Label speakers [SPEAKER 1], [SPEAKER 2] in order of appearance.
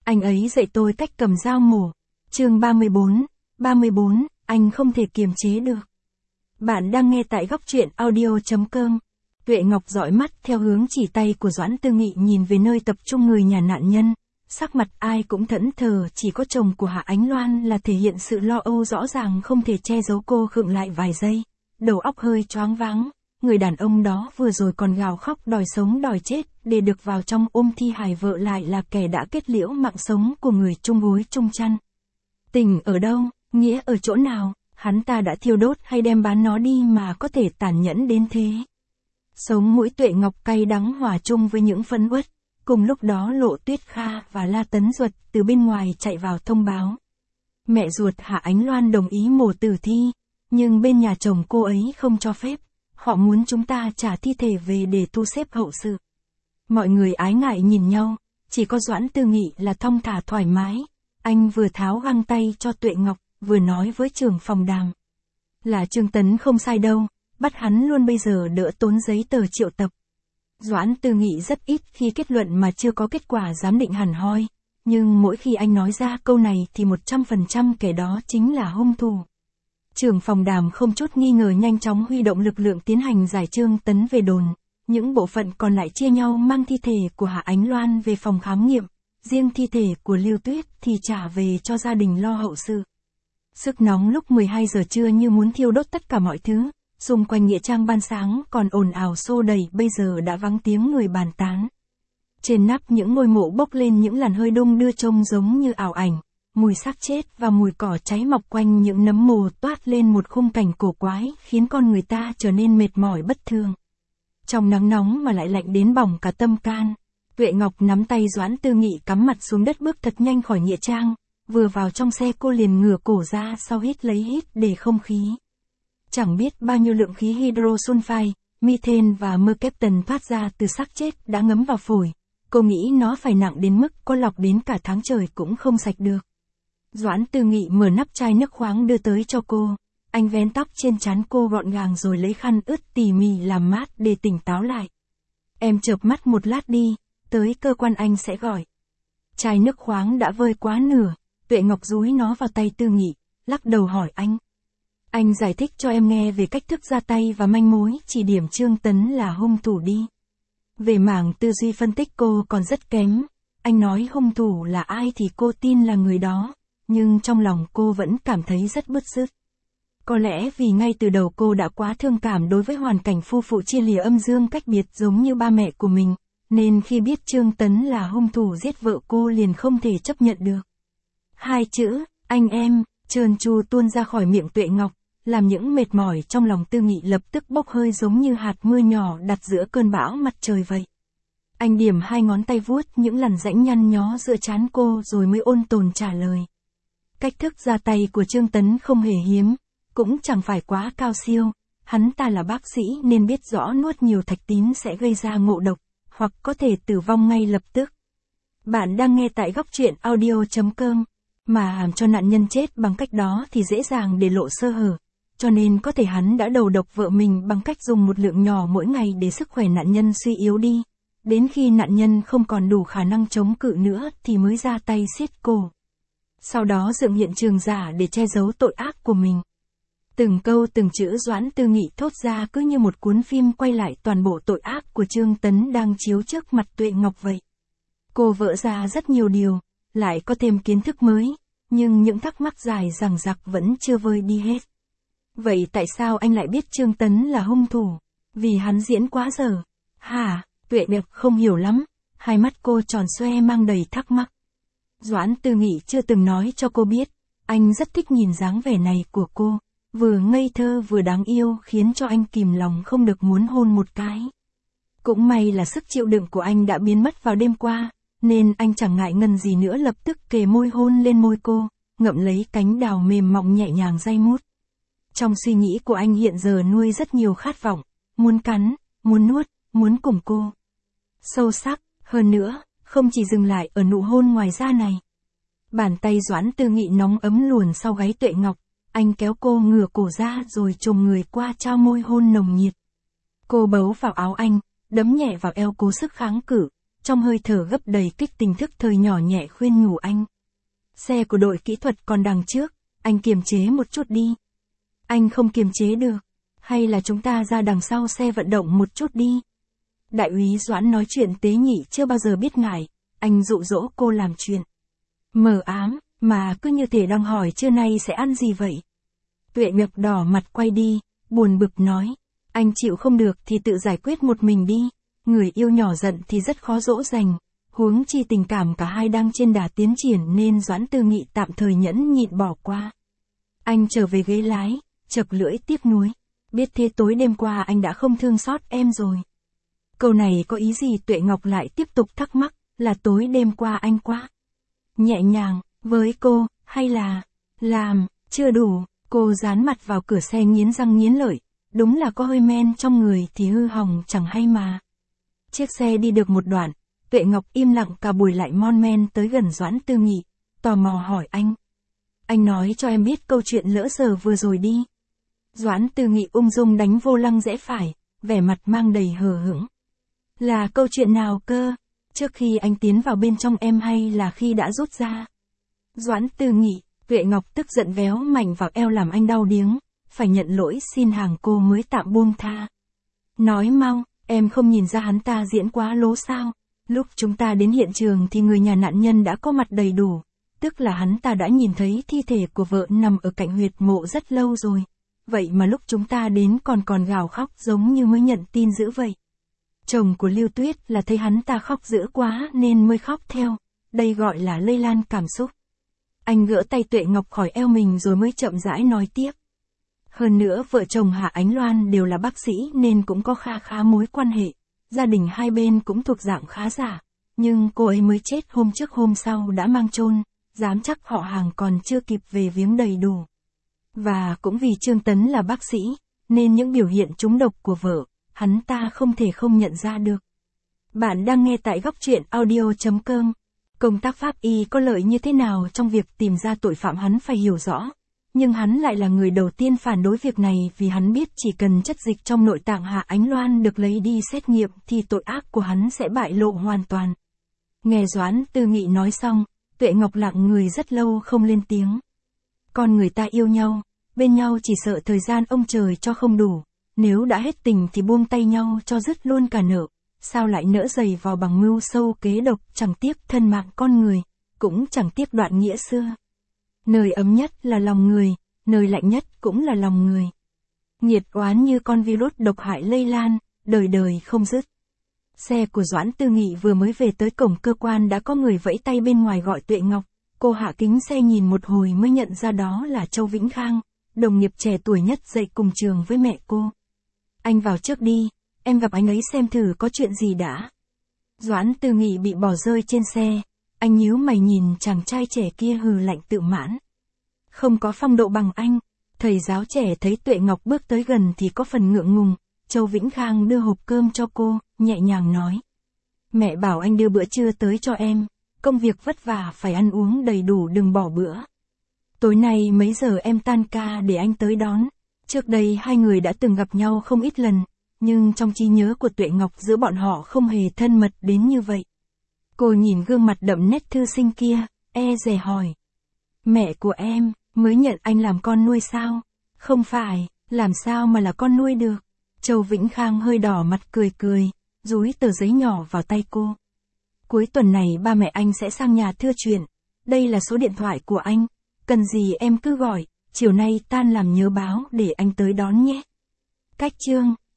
[SPEAKER 1] Anh ấy dạy tôi cách cầm dao mổ. Chương 34, anh không thể kiềm chế được. Bạn đang nghe tại góc truyện audio.com. Tuệ Ngọc dõi mắt theo hướng chỉ tay của Doãn Tư Nghị nhìn về nơi tập trung người nhà nạn nhân. Sắc mặt ai cũng thẫn thờ, chỉ có chồng của Hạ Ánh Loan là thể hiện sự lo âu rõ ràng không thể che giấu. Cô khựng lại vài giây, đầu óc hơi choáng váng. Người đàn ông đó vừa rồi còn gào khóc đòi sống đòi chết, để được vào trong ôm thi hài vợ lại là kẻ đã kết liễu mạng sống của người chung gối chung chăn. Tình ở đâu, nghĩa ở chỗ nào, hắn ta đã thiêu đốt hay đem bán nó đi mà có thể tàn nhẫn đến thế. Sống mũi Tuệ Ngọc cay đắng hòa chung với những phẫn uất. Cùng lúc đó Lộ Tuyết Kha và La Tấn Duật từ bên ngoài chạy vào thông báo. Mẹ ruột Hạ Ánh Loan đồng ý mổ tử thi, nhưng bên nhà chồng cô ấy không cho phép. Họ muốn chúng ta trả thi thể về để thu xếp hậu sự. Mọi người ái ngại nhìn nhau, chỉ có Doãn Tư Nghị là thong thả thoải mái. Anh vừa tháo găng tay cho Tuệ Ngọc, vừa nói với trưởng phòng Đàm. Là Trương Tấn không sai đâu, bắt hắn luôn bây giờ đỡ tốn giấy tờ triệu tập. Doãn Tư Nghị rất ít khi kết luận mà chưa có kết quả giám định hẳn hoi, nhưng mỗi khi anh nói ra câu này thì 100% kẻ đó chính là hung thủ. Trưởng phòng Đàm không chút nghi ngờ nhanh chóng huy động lực lượng tiến hành giải Trương Tấn về đồn. Những bộ phận còn lại chia nhau mang thi thể của Hạ Ánh Loan về phòng khám nghiệm, riêng thi thể của Lưu Tuyết thì trả về cho gia đình lo hậu sự. Sức nóng lúc 12 giờ trưa như muốn thiêu đốt tất cả mọi thứ, xung quanh nghĩa trang ban sáng còn ồn ào xô đẩy bây giờ đã vắng tiếng người bàn tán. Trên nắp những ngôi mộ bốc lên những làn hơi đung đưa trông giống như ảo ảnh. Mùi xác chết và mùi cỏ cháy mọc quanh những nấm mồ toát lên một khung cảnh cổ quái khiến con người ta trở nên mệt mỏi bất thường. Trong nắng nóng mà lại lạnh đến bỏng cả tâm can, Tuệ Ngọc nắm tay Doãn Tư Nghị cắm mặt xuống đất bước thật nhanh khỏi nghĩa trang. Vừa vào trong xe cô liền ngửa cổ ra sau hít lấy hít để không khí. Chẳng biết bao nhiêu lượng khí hydrosulfide, methane và mercaptan thoát ra từ xác chết đã ngấm vào phổi. Cô nghĩ nó phải nặng đến mức có lọc đến cả tháng trời cũng không sạch được. Doãn Tư Nghị mở nắp chai nước khoáng đưa tới cho cô. Anh vén tóc trên trán cô gọn gàng rồi lấy khăn ướt tỉ mỉ làm mát để tỉnh táo lại. Em chợp mắt một lát đi, tới cơ quan anh sẽ gọi. Chai nước khoáng đã vơi quá nửa, Tuệ Ngọc dúi nó vào tay Tư Nghị, lắc đầu hỏi anh. Anh giải thích cho em nghe về cách thức ra tay và manh mối chỉ điểm Trương Tấn là hung thủ đi. Về mảng tư duy phân tích cô còn rất kém. Anh nói hung thủ là ai thì cô tin là người đó, nhưng trong lòng cô vẫn cảm thấy rất bứt rứt. Có lẽ vì ngay từ đầu cô đã quá thương cảm đối với hoàn cảnh phu phụ chia lìa âm dương cách biệt giống như ba mẹ của mình, nên khi biết Trương Tấn là hung thủ giết vợ cô liền không thể chấp nhận được. Hai chữ, anh em, trơn tru tuôn ra khỏi miệng Tuệ Ngọc, làm những mệt mỏi trong lòng Tư Nghị lập tức bốc hơi giống như hạt mưa nhỏ đặt giữa cơn bão mặt trời vậy. Anh điểm hai ngón tay vuốt những lằn rãnh nhăn nhó giữa trán cô rồi mới ôn tồn trả lời. Cách thức ra tay của Trương Tấn không hề hiếm, cũng chẳng phải quá cao siêu, hắn ta là bác sĩ nên biết rõ nuốt nhiều thạch tín sẽ gây ra ngộ độc, hoặc có thể tử vong ngay lập tức. Bạn đang nghe tại góc truyện audio.com, mà làm cho nạn nhân chết bằng cách đó thì dễ dàng để lộ sơ hở, cho nên có thể hắn đã đầu độc vợ mình bằng cách dùng một lượng nhỏ mỗi ngày để sức khỏe nạn nhân suy yếu đi, đến khi nạn nhân không còn đủ khả năng chống cự nữa thì mới ra tay siết cổ. Sau đó dựng hiện trường giả để che giấu tội ác của mình. Từng câu từng chữ Doãn Tư Nghị thốt ra cứ như một cuốn phim quay lại toàn bộ tội ác của Trương Tấn đang chiếu trước mặt Tuệ Ngọc vậy. Cô vỡ ra rất nhiều điều, lại có thêm kiến thức mới, nhưng những thắc mắc dài dằng dặc vẫn chưa vơi đi hết. Vậy tại sao anh lại biết Trương Tấn là hung thủ? Vì hắn diễn quá dở. Hả? Tuệ Ngọc không hiểu lắm, hai mắt cô tròn xoe mang đầy thắc mắc. Doãn Tư Nghị chưa từng nói cho cô biết, anh rất thích nhìn dáng vẻ này của cô, vừa ngây thơ vừa đáng yêu khiến cho anh kìm lòng không được muốn hôn một cái. Cũng may là sức chịu đựng của anh đã biến mất vào đêm qua, nên anh chẳng ngại ngần gì nữa lập tức kề môi hôn lên môi cô, ngậm lấy cánh đào mềm mọng nhẹ nhàng day mút. Trong suy nghĩ của anh hiện giờ nuôi rất nhiều khát vọng, muốn cắn, muốn nuốt, muốn cùng cô. Sâu sắc, hơn nữa, không chỉ dừng lại ở nụ hôn ngoài da này. Bàn tay Doãn Tư Nghị nóng ấm luồn sau gáy Tuệ Ngọc, anh kéo cô ngửa cổ ra rồi chồm người qua trao môi hôn nồng nhiệt. Cô bấu vào áo anh, đấm nhẹ vào eo cố sức kháng cự, trong hơi thở gấp đầy kích tình thức thời nhỏ nhẹ khuyên nhủ anh. Xe của đội kỹ thuật còn đằng trước, anh kiềm chế một chút đi. Anh không kiềm chế được. Hay là chúng ta ra đằng sau xe vận động một chút đi. Đại úy Doãn nói chuyện tế nhị chưa bao giờ biết ngại, anh dụ dỗ cô làm chuyện. Mờ ám, mà cứ như thể đang hỏi trưa nay sẽ ăn gì vậy. Tuệ Ngọc đỏ mặt quay đi, buồn bực nói. Anh chịu không được thì tự giải quyết một mình đi. Người yêu nhỏ giận thì rất khó dỗ dành. Huống chi tình cảm cả hai đang trên đà tiến triển nên Doãn Tư Nghị tạm thời nhẫn nhịn bỏ qua. Anh trở về ghế lái, chật lưỡi tiếc nuối. Biết thế tối đêm qua anh đã không thương xót em rồi. Câu này có ý gì? Tuệ Ngọc lại tiếp tục thắc mắc, là tối đêm qua anh quá nhẹ nhàng với cô, hay là làm chưa đủ? Cô dán mặt vào cửa xe nghiến răng nghiến lợi, đúng là có hơi men trong người thì hư hỏng chẳng hay mà. Chiếc xe đi được một đoạn, Tuệ Ngọc im lặng cả buổi lại mon men tới gần Doãn Tư Nghị, tò mò hỏi anh. Anh nói cho em biết câu chuyện lỡ giờ vừa rồi đi. Doãn Tư Nghị ung dung đánh vô lăng rẽ phải, vẻ mặt mang đầy hờ hững. Là câu chuyện nào cơ? Trước khi anh tiến vào bên trong em hay là khi đã rút ra? Doãn Tư Nghị, Tuệ Ngọc tức giận véo mạnh vào eo làm anh đau điếng, phải nhận lỗi xin hàng cô mới tạm buông tha. Nói mau, em không nhìn ra hắn ta diễn quá lố sao? Lúc chúng ta đến hiện trường thì người nhà nạn nhân đã có mặt đầy đủ, tức là hắn ta đã nhìn thấy thi thể của vợ nằm ở cạnh huyệt mộ rất lâu rồi. Vậy mà lúc chúng ta đến còn gào khóc giống như mới nhận tin dữ vậy. Chồng của Lưu Tuyết là thấy hắn ta khóc dữ quá nên mới khóc theo, đây gọi là lây lan cảm xúc. Anh gỡ tay Tuệ Ngọc khỏi eo mình rồi mới chậm rãi nói tiếp. Hơn nữa vợ chồng Hạ Ánh Loan đều là bác sĩ nên cũng có khá mối quan hệ, gia đình hai bên cũng thuộc dạng khá giả, nhưng cô ấy mới chết hôm trước hôm sau đã mang chôn, dám chắc họ hàng còn chưa kịp về viếng đầy đủ. Và cũng vì Trương Tấn là bác sĩ, nên những biểu hiện trúng độc của vợ, hắn ta không thể không nhận ra được. Bạn đang nghe tại góc truyện audio.com. Công tác pháp y có lợi như thế nào trong việc tìm ra tội phạm hắn phải hiểu rõ. Nhưng hắn lại là người đầu tiên phản đối việc này vì hắn biết chỉ cần chất dịch trong nội tạng Hạ Ánh Loan được lấy đi xét nghiệm thì tội ác của hắn sẽ bại lộ hoàn toàn. Nghe Doãn Tư Nghị nói xong, Tuệ Ngọc lặng người rất lâu không lên tiếng. Con người ta yêu nhau, bên nhau chỉ sợ thời gian ông trời cho không đủ, nếu đã hết tình thì buông tay nhau cho dứt luôn cả nợ, sao lại nỡ giày vò bằng mưu sâu kế độc, chẳng tiếc thân mạng con người, cũng chẳng tiếc đoạn nghĩa xưa. Nơi ấm nhất là lòng người, nơi lạnh nhất cũng là lòng người. Nghiệt oán như con virus độc hại lây lan, đời đời không dứt. Xe của Doãn Tư Nghị vừa mới về tới cổng cơ quan đã có người vẫy tay bên ngoài gọi Tuệ Ngọc. Cô hạ kính xe nhìn một hồi mới nhận ra đó là Châu Vĩnh Khang, đồng nghiệp trẻ tuổi nhất dạy cùng trường với mẹ cô. Anh vào trước đi, em gặp anh ấy xem thử có chuyện gì đã. Doãn Tư Nghị bị bỏ rơi trên xe, anh nhíu mày nhìn chàng trai trẻ kia hừ lạnh tự mãn. Không có phong độ bằng anh. Thầy giáo trẻ thấy Tuệ Ngọc bước tới gần thì có phần ngượng ngùng. Châu Vĩnh Khang đưa hộp cơm cho cô, nhẹ nhàng nói. Mẹ bảo anh đưa bữa trưa tới cho em, công việc vất vả phải ăn uống đầy đủ đừng bỏ bữa. Tối nay mấy giờ em tan ca để anh tới đón. Trước đây hai người đã từng gặp nhau không ít lần, nhưng trong trí nhớ của Tuệ Ngọc giữa bọn họ không hề thân mật đến như vậy. Cô nhìn gương mặt đậm nét thư sinh kia, e dè hỏi. Mẹ của em, mới nhận anh làm con nuôi sao? Không phải, làm sao mà là con nuôi được? Châu Vĩnh Khang hơi đỏ mặt cười, dúi tờ giấy nhỏ vào tay cô. Cuối tuần này ba mẹ anh sẽ sang nhà thưa chuyện. Đây là số điện thoại của anh. Cần gì em cứ gọi, chiều nay tan làm nhớ báo để anh tới đón nhé. Cách chương